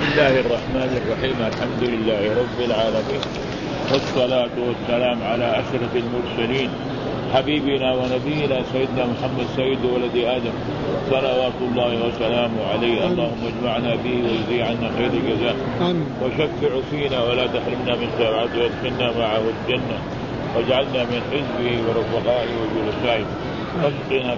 الله الرحمن الرحيم. الحمد لله رب العالمين، والصلاة والسلام على أشرف المرسلين حبيبنا ونبينا سيدنا محمد سيد ولد آدم صلوات الله وسلامه عليه. اللهم اجمعنا به ويجزي عنا خير الجزاء، وشفع فينا ولا تحرمنا من خيراته، وادخلنا معه الجنة واجعلنا من حزبه ورفقائه وجلسائه. اسقنا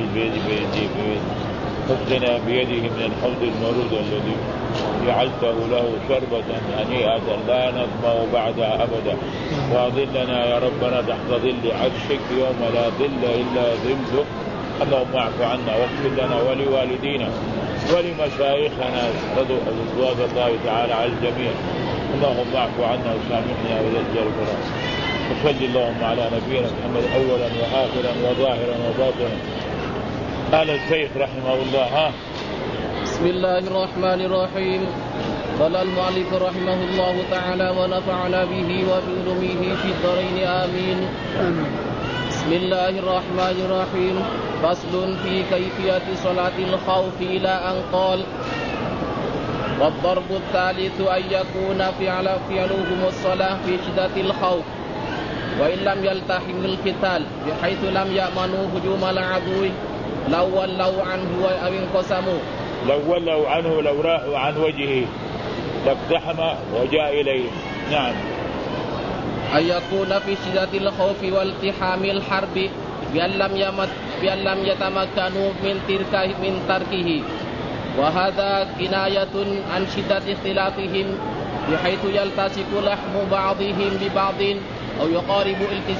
اسقنا بيده من الحوض المورود الذي جعلته له شربة هنيئة لا نظمأ بعدها أبدا. وأظلنا يا ربنا تحت ظل عرشك يوم لا ظل إلا ظله. اللهم اعف عنا واغفر لنا ولوالدينا ولمشايخنا رضوان الله تعالى على الجميع. اللهم اعف عنا وسامحنا وذكر الكرام. وصل اللهم على نبينا محمد أولا وآخرا وظاهرا وباطنا. قال الشيخ رحمه الله: بسم الله الرحمن الرحيم. قال المؤلف رحمه الله تعالى ونفعنا به وبعلومه في الدارين آمين. بسم الله الرحمن الرحيم. فصل في كيفية صلاة الخوف إلى أن قال: والضرب الثالث أن يكون فعلهم الصلاة في شدة الخوف وإن لم يلتحم القتال، بحيث لم يأمنوا هجوم العدو لو ولوا عنه أو انقسموا. لو ولوا عنه، لو راحوا عن وجهه لاقتحم وجاء إليه. نعم. أن يكون في شدة الخوف والتحام الحرب بأن لم يتمكنوا من تركه، وهذا كناية عن شدة اختلافهم، بحيث يلتصق لحم بعضهم ببعض أو يقارب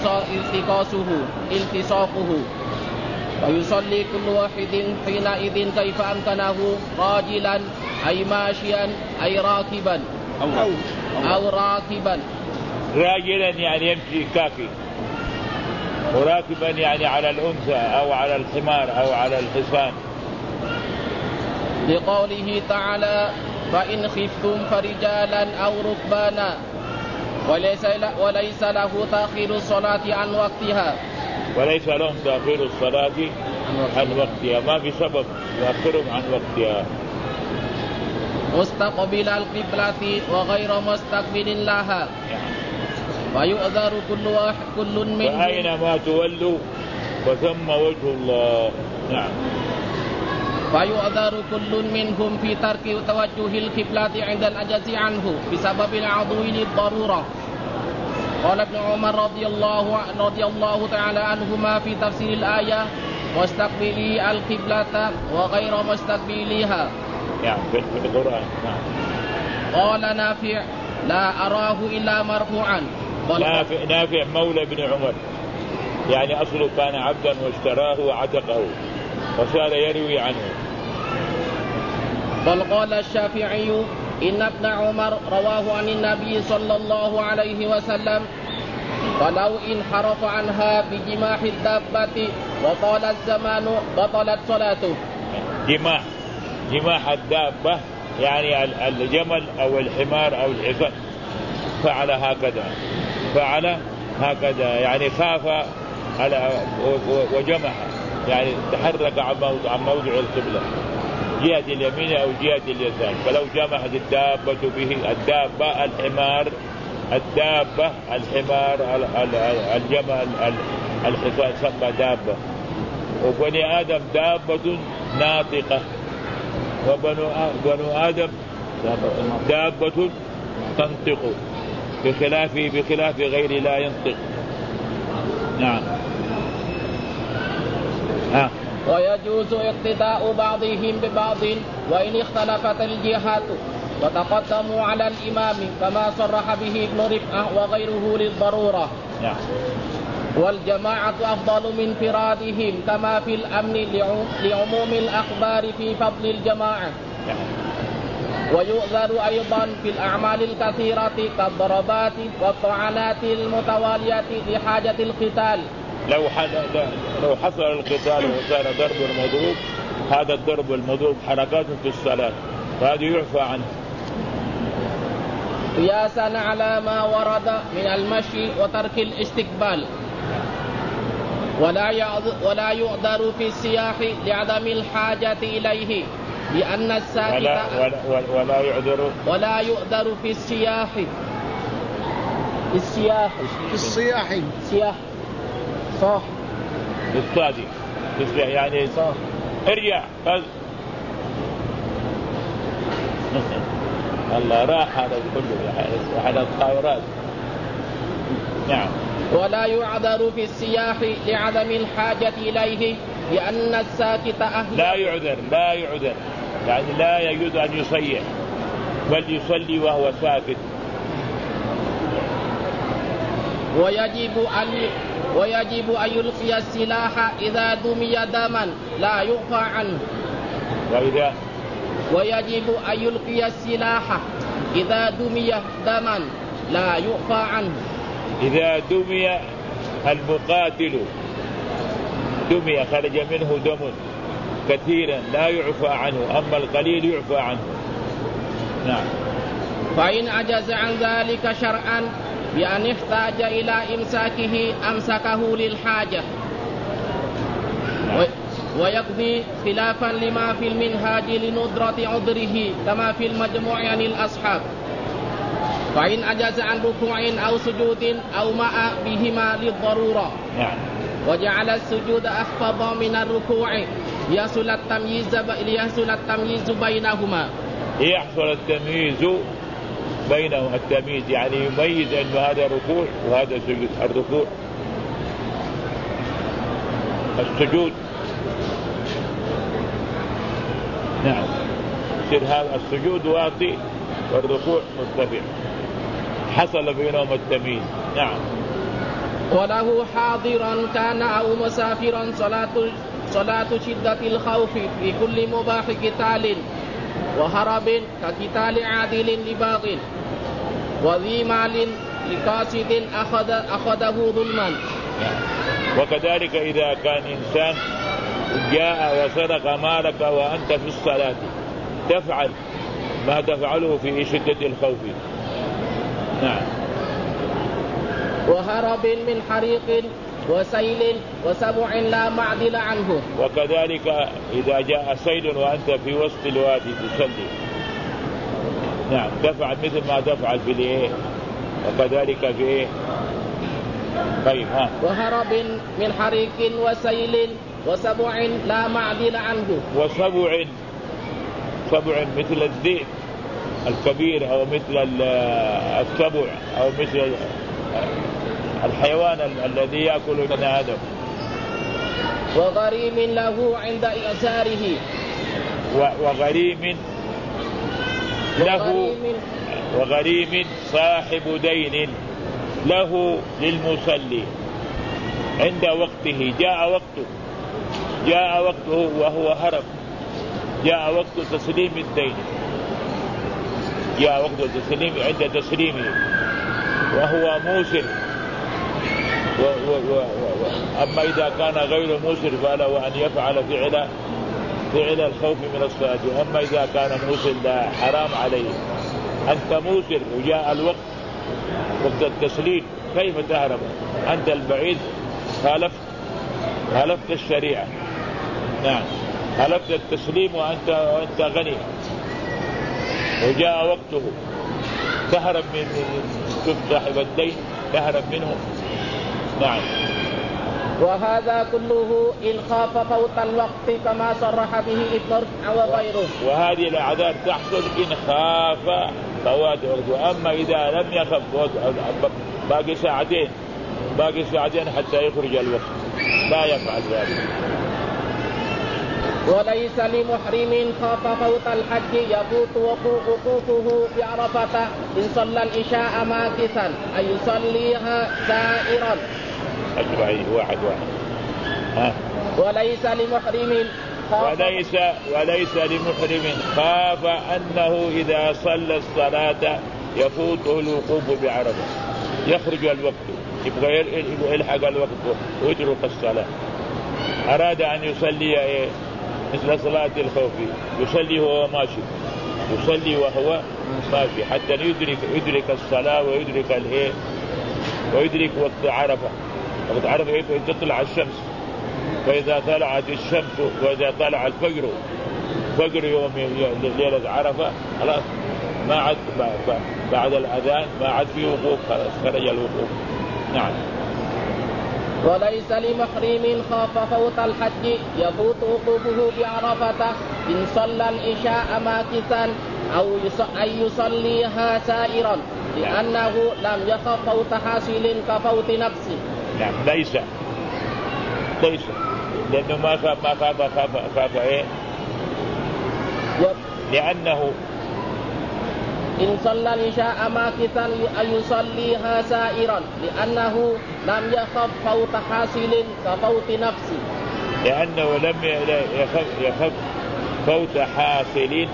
التصاقه، ويصلي كل واحد حينئذ كيف أمكنه، راجلا أي ماشيا أي راكبا أو راكبا. راجلا يعني يمشي كافي، وراكبا يعني على الأنثى أو على الحمار أو على الحصان، لقوله تعالى: فإن خفتم فرجالا أو ركبانا، وليس له تأخير الصلاة عن وقتها. وليس لهم تأخير الصلاة عن وقتها، ما في سبب يأخرهم عن وقتها. مستقبل القبلة وغير مستقبل لها، ويؤذر كل منهم، فأينما تولوا فثم وجه الله. نعم. فيؤذر كل منهم في ترك توجه القبلة عند العجز عنه بسبب العضو للضرورة. قال ابن عمر رضي الله تعالى عنهما في تفسير الآية: واستقبلي القبلة وغير مستقبليها. يعني في القرآن. قال نافع: لا أراه إلا مرفوعا. نافع مولى ابن عمر، يعني أصله كان عبدا واشتراه وعتقه وصار يروي عنه. بل قال الشافعي: إن ابن عمر رواه عن النبي صلى الله عليه وسلم، فلو انحرف عنها بجماح الدابة وطال الزمان بطلت صلاته. جماح الدابة يعني الجمل أو الحمار أو الحصان. فعل هكذا يعني خاف على وجمح، يعني تحرك عن موضع القبلة جهة اليمين أو جهة اليسار. فلو جمحت الدابة به، الدابة الحمار الجمل الحصان سمى دابة. وبني آدم دابة ناطقة، وبنو آدم دابة تنطق، بخلاف غير لا ينطق. نعم. ويجوز اقتداء بعضهم ببعض وإن اختلفت الجهات، وتقدموا على الإمام كما صرح به ابن رفعة وغيره للضرورة. والجماعة أفضل من انفرادهم كما في الأمن لعموم الأخبار في فضل الجماعة. ويؤذر أيضا في الأعمال الكثيرة كالضربات والطعنات المتوالية لحاجة القتال. لو حصل القتال وكان ضرب المضروب، هذا الضرب المضروب حركات في الصلاة، فهذا يعفى عنه قياسا على ما ورد من المشي وترك الاستقبال. ولا يؤذر في السياح لعدم الحاجة إليه، بأن الساكت ولا يؤذر في السياح صح الصادق يعني صح ارجع الله راح هذا كله على الطائرات. نعم. ولا يعذر في السياح لعدم الحاجة إليه لأن الساكت أهل. لا يعذر يعني لا يجوز أن يصيح بل يصلي وهو ساكت. ويجب أن يلقي السلاح إذا دمي دما لا يعفى عنه. ويجب أن يلقي السلاح إذا دمي دما لا يعفى عنه. إذا دمي المقاتل دمي خرج منه دم كثيرا لا يعفى عنه، أما القليل يعفى عنه. نعم. فإن عجز عن ذلك شرعا بأن احتاج إلى إمساكه أمسكه للحاجة. ويقضي خلافا لما في المنهاج لندرة عذره كما في المجموع عن الأصحاب. فإن عجز عن ركوع أو سجود أو مع بهما للضرورة وجعل السجود أخفض من الركوع ليحصل التمييز بينهما. يحصل التمييز بينهم، التمييز يعني يميز أن هذا ركوع وهذا سجود. الركوع السجود نعم يصير هذا السجود واطي والركوع مرتفع، حصل بينهم التمييز. نعم. وله حاضرا كان أو مسافرا صلاة شدة الخوف في كل مباح قتال وهرب كقتال عادل لباغ وذي مال لقاصد أخذه ظلما. وكذلك إذا كان إنسان جاء وسرق مالك وأنت في الصلاة تفعل ما تفعله في شدة الخوف. نعم. وهرب من حريق وسيل وسبع لا معدل عنه. وكذلك إذا جاء سيل وأنت في وسط الوادي تصلي نعم تفعل مثل ما تفعل في الإيه وكذلك في إيه. طيب وهرب من حريق وسيل وسبع لا معدل عنه. وسبع مثل الذئب الكبير أو مثل السبع أو مثل الحيوان الذي يأكل من آدم. وغريم له عند إعساره. وغريم صاحب دين له للمصلي عند وقته جاء وقته وهو هرب، جاء وقت تسليم الدين، جاء وقت التسليم عند تسليمه وهو موسر. أما إذا كان غير موسر فله أن يفعل فعل الخوف من الصلاة. أما إذا كان موسر لا حرام عليه. أنت موسر وجاء الوقت وقت التسليم كيف تهرب؟ أنت البعيد خالفت الشريعة. نعم خالفت التسليم وأنت غني وجاء وقته تهرب من صاحب الدين تهرب منه. نعم. وهذا كله إن خاف فوت الوقت كما صرح به ابن رشد وغيره. وهذه الأعذار تحصل إن خاف فوات الوقت. أما إذا لم يخف باقي ساعتين حتى يخرج الوقت لا يفعل ذلك. وليس لمحرم خاف فوت الحج يفوت وقوفه بعرفة إن صلى العشاء ماكثا أي يصليها سائرا. واحد وليس لمحرم خاف أنه إذا صلى الصلاة يفوته الوقوف بعرفة يخرج الوقت يبغى يلحق الوقت ويترك الصلاة. أراد أن يصلي مثل صلاة الخوف يصلي وهو ماشي، يصلي وهو ماشي حتى يدرك الصلاة ويدرك وقت عرفة. وقت عرفة تطلع الشمس، فإذا طلعت الشمس وإذا طلع الفجر فجر يوم ليلة عرفة خلاص ما عاد بعد الأذان ما عاد في وقوف، خلاص خرج الوقوف. نعم. وليس لمحرم خاف فوت الحج يفوت وقوفه بعرفة إن صلى العشاء ماكثا أو أن يصليها سائرا لأنه لم يخف فوت حاصل كفوت نفسه. نعم ليس لأنه ما خاف إيه؟ لأنه إن صلى العشاء ماكثا أن يصليها سائرا لأنه لم يخف فوت حاصل كفوت نفسه. لأنه لم يخف فوت حاصل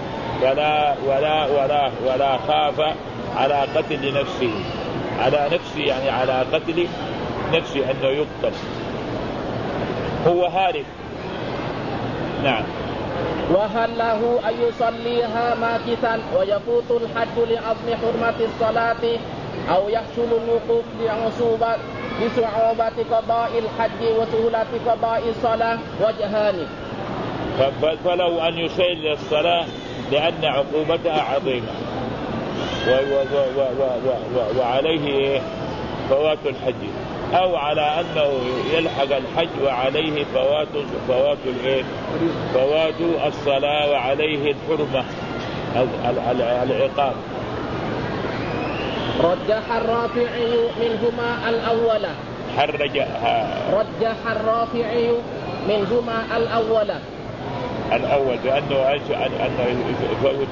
ولا خاف على قتل نفسه، على نفسه يعني على قتل نفسه أنه يقتل، هو هارب. نعم. وهل له أن يصليها ماكثا ويفوت الحج لعظم حرمة الصلاة أو يحصل الوقوف بصعوبة قضاء الحج وسهولة قضاء الصلاة وجهان. فلو أن يسيل الصلاة لأن عقوبتها عظيمة وعليه فوات الحج، أو على أنه يلحق الحج وعليه فوات الصلاة وعليه الحرمة العقاب. رجح الرافعي منهما الأول. رجح الرافعي منهما الأول بأنه يفوت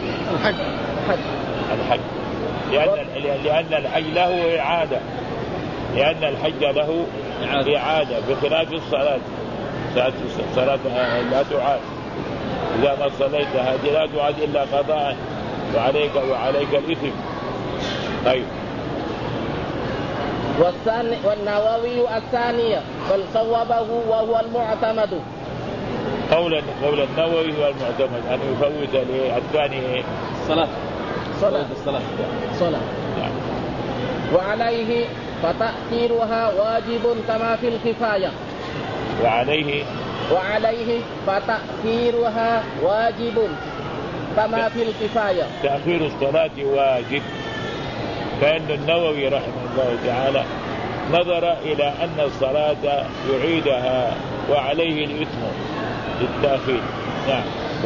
الحج لأن الحج له إعادة، لأن الحج له إعادة بخلاف الصلاة. الصلاة لا تعاد، إذا ما صليت هذه لا تعاد إلا قضاء وعليك الإثم. طيب. والنووي الثانية بل صوبه وهو المعتمد. قول النووي هو المعتمد أن يفوت الثاني صلاة. وعليه فتأخيرها واجب كما في الكفاية. وعليه فتأخيرها واجب كما في الكفاية. تأخير الصلاة واجب. فإن النووي رحمه الله تعالى نظر إلى أن الصلاة يعيدها وعليه الإثم للتأخير. نعم.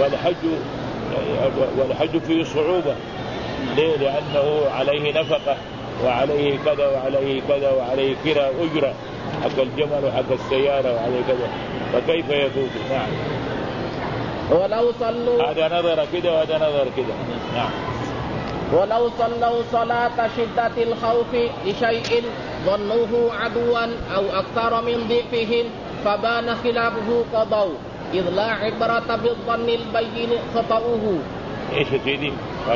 والحج فيه صعوبة. ليه؟ لأنه عليه نفقة وعليه كذا وعليه كذا وعليه كرا أجرة حق الجمل وحق السيارة وعليه كذا، فكيف يفوت؟ نعم. ولو صلوا هذا نظر كده وهذا نظر كده. نعم. ولو صلوا صلاة شدة الخوف لشيء ظنوه عدوا أو أكثر من ضعفهم فبان خلافه قضوا إذ لا عبرة بالظن البين خطأه. إيش سيدي؟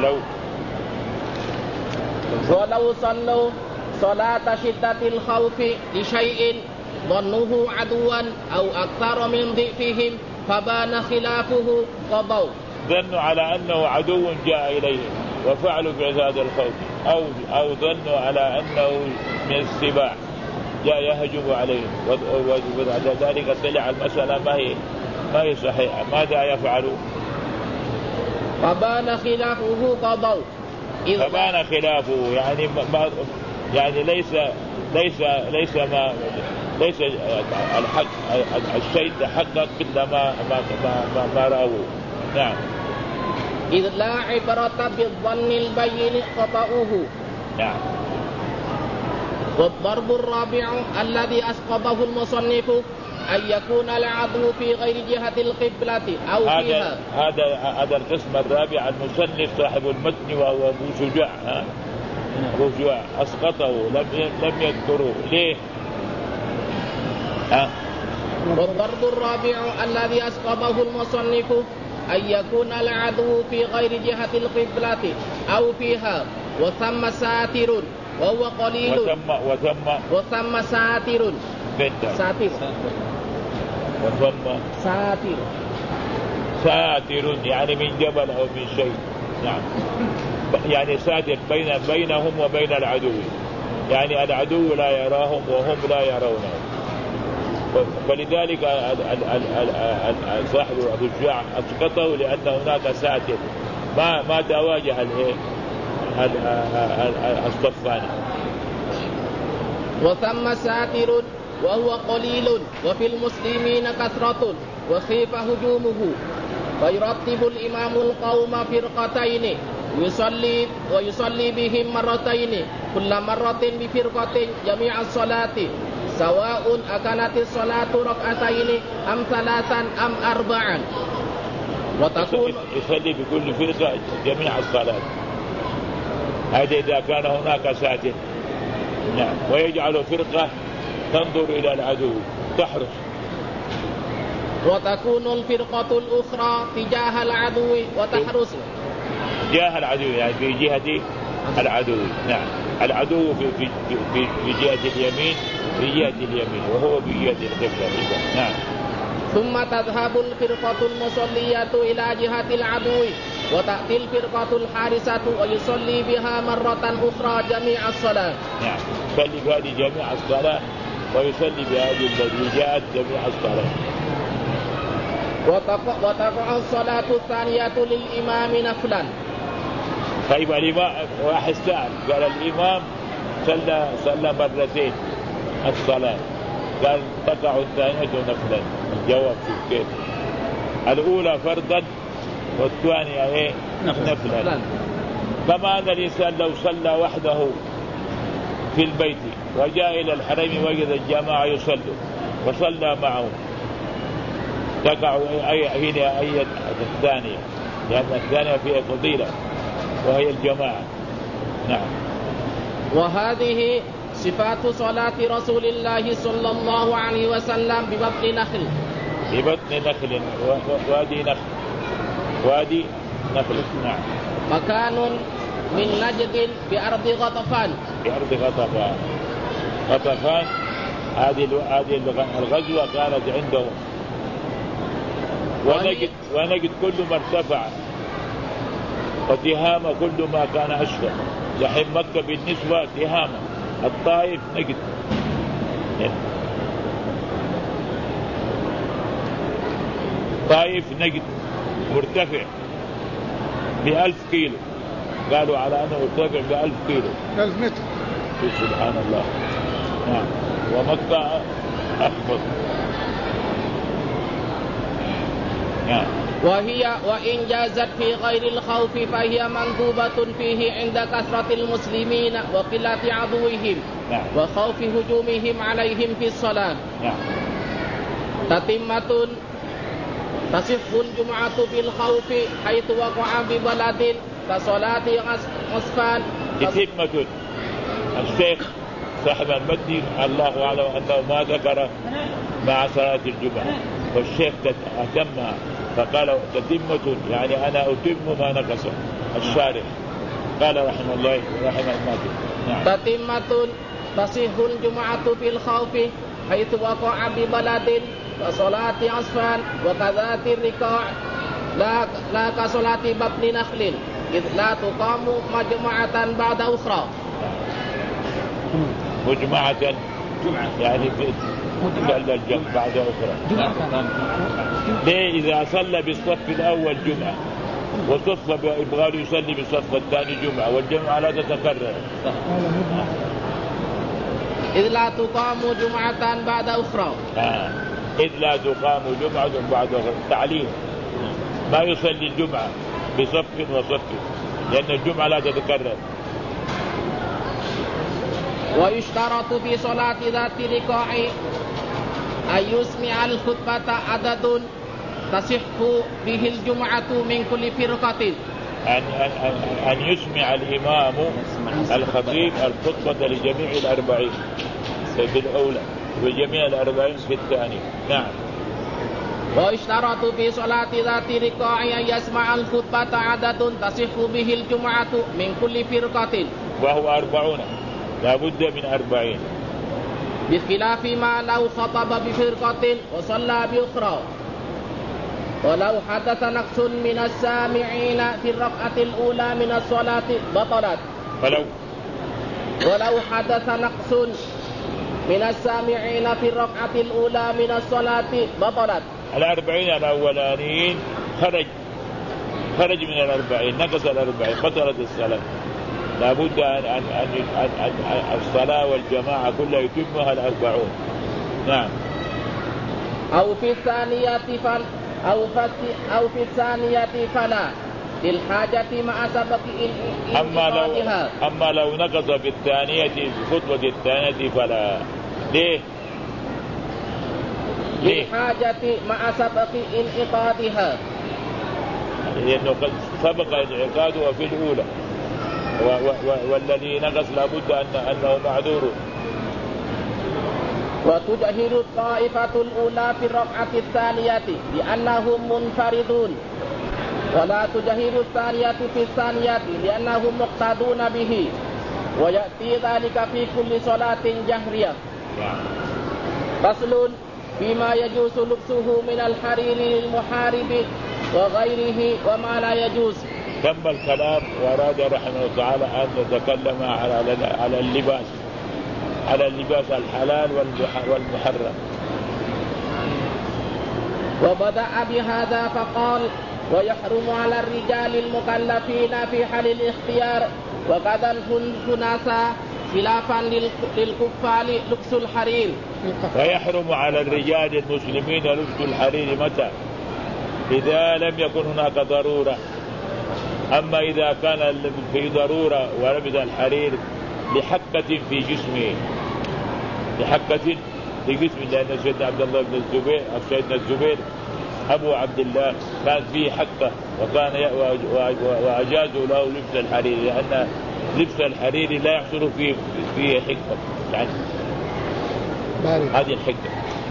ولو صلوا صلاة شدة الخوف لشيء ظنوه عدوا أو أكثر من ضعفهم فبان خلافه قضوا. ظنوا على أنه عدو جاء إليهم وفعلوا بهذا الخوف، أو ظنوا على أنه من السباع جاء يهجم عليهم، وبعد ذلك طلع المسألة ما هي صحيحة، ماذا يفعلوا؟ فبان خلافه قضوا. فبان خلافه يعني ليس الحق الشيء تحقق إلا ما رأوه. نعم. إذ لا عبرة بالظن البين خطأه. نعم. والضرب الرابع الذي أسقطه المصنف أن يكون العدو في غير جهة القبلة أو فيها. هذا القسم الرابع المصنف صاحب المتن وهو أبو شجاع. أبو شجاع أسقطه لم يذكره. ليه؟ والضرب الرابع الذي أسقطه المصنف أن يكون العدو في غير جهة القبلة أو فيها وثم ساتر وهو قليل. وثم ساتر. ساتر يعني من جبل أو من شيء. نعم. يعني ساتر بينهم وبين العدو، يعني العدو لا يراهم وهم لا يرونه. فلذلك صاحب أبو الشجاع أسقطه لأن هناك ساتر ما تواجه الصفان. وثم ساتر وهو قليل وفي المسلمين كثرة وخيف هجومه، فيرتب الإمام القوم فرقتين ويصلي بهم مرتين، كل مرة بفرقة جميع الصلاة، سواء أكانت الصلاة ركعتين أم ثلاثا أم أربعا. وتكون يصلي بكل فرقة جميع الصلاة، هذا إذا كان هناك ساتر. نعم. ويجعل فرقة تنظر إلى العدو تحرس. وتكون الفرقة الأخرى تجاه العدو وتحرس. تجاه العدو يعني في جهة العدو. نعم. العدو في جهة اليمين، في جهة اليمين، وهو في جهة القبلة. نعم. ثم تذهب الفرقة المصلية إلى جهة العدو وتأتي الفرقة الحارسة ويصلي بها مرة أخرى جميع الصلاة. نعم. يصلي بهذه جميع الصلاة ويصلي بهذه التي جاءت جميع الصلاة. وتقع الصلاة الثانية للإمام نفلا. طيب الإمام واحد سأل قال الإمام صلى مرتين الصلاة، قال تقع الثانية نفلا. الجواب كيف؟ الأولى فرضا والثانية نفلا. كما أن الإنسان لو صلى وحده في البيت وجاء إلى الحرم وجد الجماعة يصلوا وصلى معهم، تقع هنا الثانية، لأن الثانية فيها فضيلة وهي الجماعة. نعم. وهذه صفات صلاة رسول الله صلى الله عليه وسلم ببطن نخل. ببطن نخل وادي نخل. نعم. مكان من نجد بأرض غطفان. غطفان هذه الغزوة كانت عندهم. ونجد كل ما ارتفع، وتهامة كل ما كان أشهر. دحين مكة بالنسبة تهامة، الطائف نجد. طائف نجد مرتفع ب1000 كيلو، قالوا على أنه مرتفع ب1000 كيلو، 1000 متر. سبحان الله. نعم. ومكة أخفض. نعم. وإن جازت في غير الخوف فهي منذوبة فيه عند كثرة المسلمين وقلة عدوهم. نعم. وخوف هجومهم عليهم في الصلاة. نعم. تتمة تصح الجمعة بالخوف حيث وقع ببلد كصلاة عصفان. تتمة الشيخ صاحب المتن الله أعلم أنه ما ذكر مع صلاة الجمعة، والشيخ أتمها فقال تتمة يعني أنا أتم ما نقص. الشارح قال رحمه الله ورحمه الماتن. نعم. تتمة تصح الجمعة بالخوف حيث وقع ببلد كصلاة عصفان وكذات الركاع لا كصلاة بطن نخل إذ لا تقام مجمعة بعد أخرى. مجمعة يعني صلى الجمع بعد أخرى. ليه؟ إذا صلى بالصف الأول جمعة وصف يبغى يصلي بالصف الثاني جمعة، والجمعة لا تتكرر. إذ لا تقام جمعة بعد أخرى. إذ لا تقام جمعة بعد أخرى. تعليم ما يصلي الجمعة بصف وصف، لأن الجمعة لا تتكرر. ويشترط في صلاة ذات ركاع أن يسمع الخطبة عدد تصح به الجمعة من كل فرقة. أن يسمع الإمام الخطيب الخطبة لجميع الأربعين في الأولى وجميع الأربعين في الثاني. نعم. ويشترط في صلاة ذات ركاع أن يسمع الخطبة عدد تصح به الجمعة من كل فرقة، وهو 40، لا بد من 40، بخلاف ما لو خطب بفرقة وصلى بأخرى. ولو حدث نقص من السامعين في الركعة الأولى من الصلاة بطلت. ولو حدث نقص من السامعين في الركعة الأولى من الصلاة بطلت. 40 الأولانيين خرج من 40 نقص 40 بطلت الصلاة. لابد أن الصلاة والجماعة كلها يتمها 40. نعم. أو في الثانية فلا للحاجة مع سبق انعقادها. أما لو نقص في الثانية في الخطبة الثانية فلا. ليه؟ للحاجة مع سبق انعقادها، لأنه قد سبق انعقادها في الأولى، والذي نقص لابد أنه معذور. وتجهر الطائفة الأولى في الركعة الثانية لأنهم منفردون، ولا تجهر الثانية في الثانية لأنهم مقتدون به، ويأتي ذلك في كل صلاة جهرية. فصل فيما يجوز لبسه من الحرير للمحارب وغيره وما لا يجوز. تم الكلام وأراد رحمه الله تعالى أن يتكلم على اللباس الحلال والمحرم. وبدأ بهذا فقال: ويحرم على الرجال المكلفين في حال الاختيار وكذا الخنثى خلافا للكفار لبس الحرير. ويحرم على الرجال المسلمين لبس الحرير متى؟ إذا لم يكن هناك ضرورة. أما إذا كان في ضرورة ولبس الحرير لحكة في جسمه، لأن سيدنا عبد الله بن الزبير أو سيدنا الزبير أبو عبد الله كان فيه حكة وأجازوا له لبس الحرير، لأن لبس الحرير لا يحصل فيه حكة، يعني هذه الحكة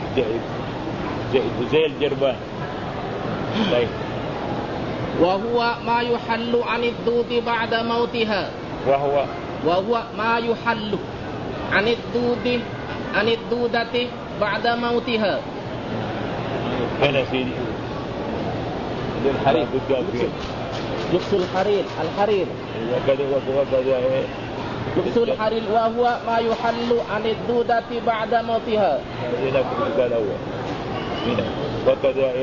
زي الجربان. طيب. وهو ما يحل عن الدود بعد موتها. وهو ما يحل عن الدودة بعد موتها. أنا سيدي للحرير لبس الحرير وكذا لبس الحرير وهو ما يحل عن الدودة بعد موتها. وكذا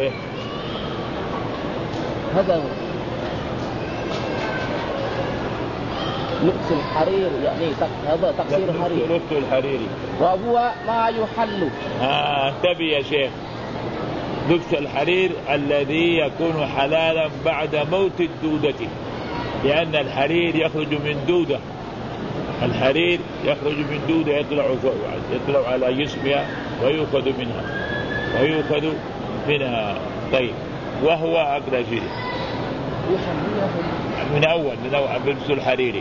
هذا هو لبس الحرير، يعني هذا تقصير الحرير. لبس الحرير وهو ما يحل. انتبه يا شيخ. لبس الحرير الذي يكون حلالا بعد موت الدودة، لأن الحرير يخرج من دودة. الحرير يخرج من دودة يطلع على جسمها ويؤخذ منها. طيب. وهو أقل شيء من أول لبس الحرير.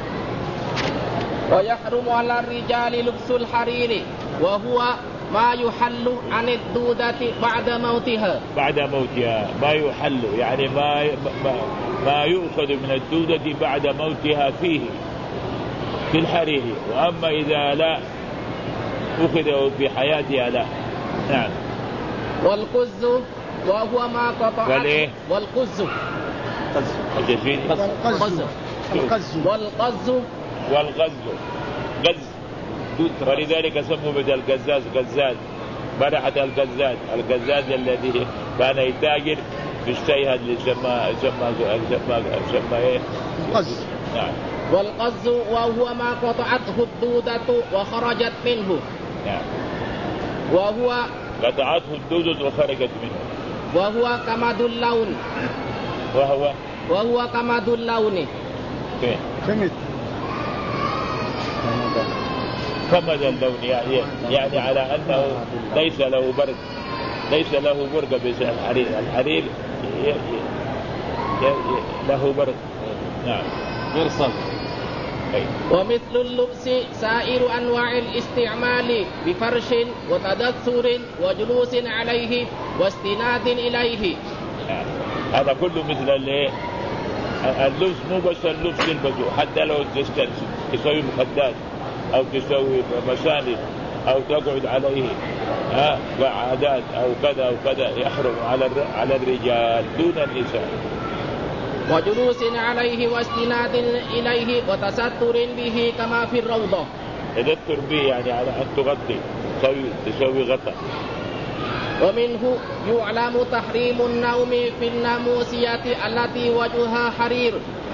ويحرم على الرجال لبس الحرير وهو ما يحل عن الدودة بعد موتها. ما يحل يعني ما يؤخذ من الدودة بعد موتها فيه في الحرير. وأما إذا لا أخذه في حياتها لا. نعم. والقز وهو ما قطع. والقز ولذلك سموا مثل القزاز برحة القزاز الذي كان يتاجر في الشيء اللي سمى القز. نعم. والقز وهو ما قطعته الدودة وخرجت منه. نعم. وهو قطعته الدودة وخرجت منه. وهو كمد اللون. وهو كمد اللون. كمد اللون يعني على أنه ليس له برد بس الحرير له برد. نعم. يرصد. ومثل اللبس سائر أنواع الاستعمال بفرش وتدثر وجلوس عليه واستناد إليه. هذا كله مثل اللبس، مو بس اللبس تلبسه، حتى لو تسوي مخدات أو تسوي مساند أو تقعد عليه قعادات أو كذا يحرم على الرجال دون النساء. وجلوس عليه واستناد إليه وتستر به كما في الروضة. تذكر به يعني على أن تغطي تسوي غطاء. ومنه يعلم تحريم النوم في الناموسيات التي وجهها حرير.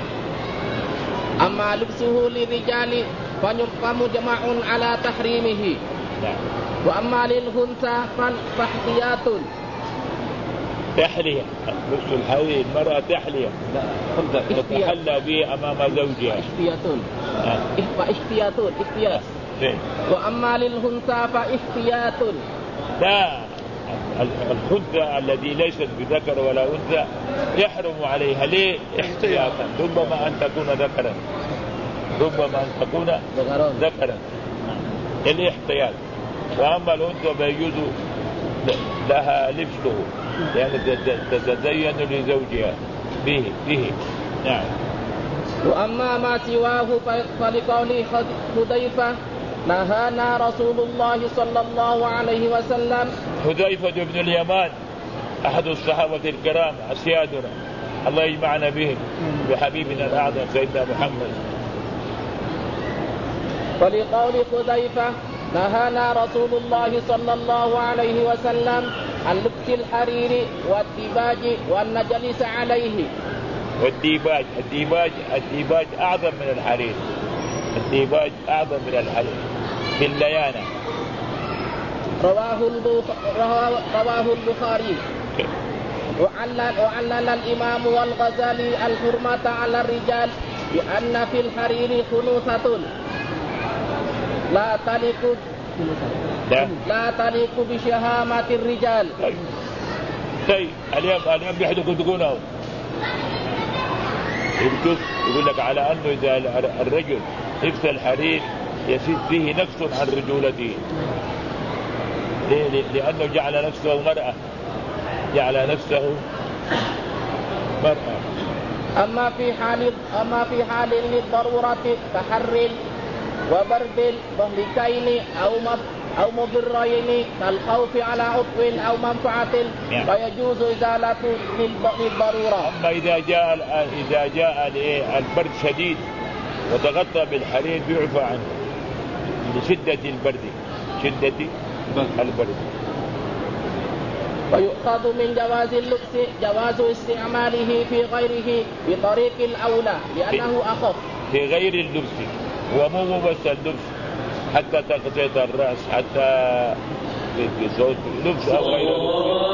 أما لبسه للرجال فمجمع على تحريمه. وأما للأنثى فاحتياط. تحلية، لبس الحرير المرأة تحلية تتحلى به أمام زوجها. احتياط. وأما للأنثى فاحتياط. لا، الخنثى الذي ليست بذكر ولا أنثى يحرم عليها. ليه؟ احتياطا، ربما أن تكون ذكرا، ربما أن تكون ذكرا، الاحتياط. وأما الأنثى فيجوز لها لبسه يعني تتزين لزوجها به. نعم. وأما ما سواه فلقول حذيفة نهانا رسول الله صلى الله عليه وسلم. حذيفة بن اليمان أحد الصحابة الكرام أسيادنا، الله يجمعنا بهم بحبيبنا الأعظم سيدنا محمد. ولقول حذيفة نهانا رسول الله صلى الله عليه وسلم عن لبس الحرير والديباج وأن نجلس عليه. والديباج أعظم من الحرير، الديباج أعظم من الحرير في الليانة. رواه البخاري. وعلل الإمام والغزالي الحرمة على الرجال بأن في الحرير خنوثة لا تليق بشهامة الرجال. طيب اليوم بيحدثوا تقولوا يقول لك على أنه إذا الرجل لبس الحرير يصير فيه نقص عن رجولته. لأنه جعل نفسه مرأة. أما في حال للضرورة كحر وبرد مهلكين أو مضرين كالخوف على عضو أو منفعة فيجوز إزالة للضرورة. أما إذا جاء البرد شديد وتغطى بالحرير بيعفى عنه لشدة البرد. ويؤخذ من جواز اللبس جواز استعماله في غيره بطريق الأولى لأنه أخف. في غير اللبس، ومو بس اللبس، حتى تغطية الرأس، حتى في صوت لبس أو غير لبس.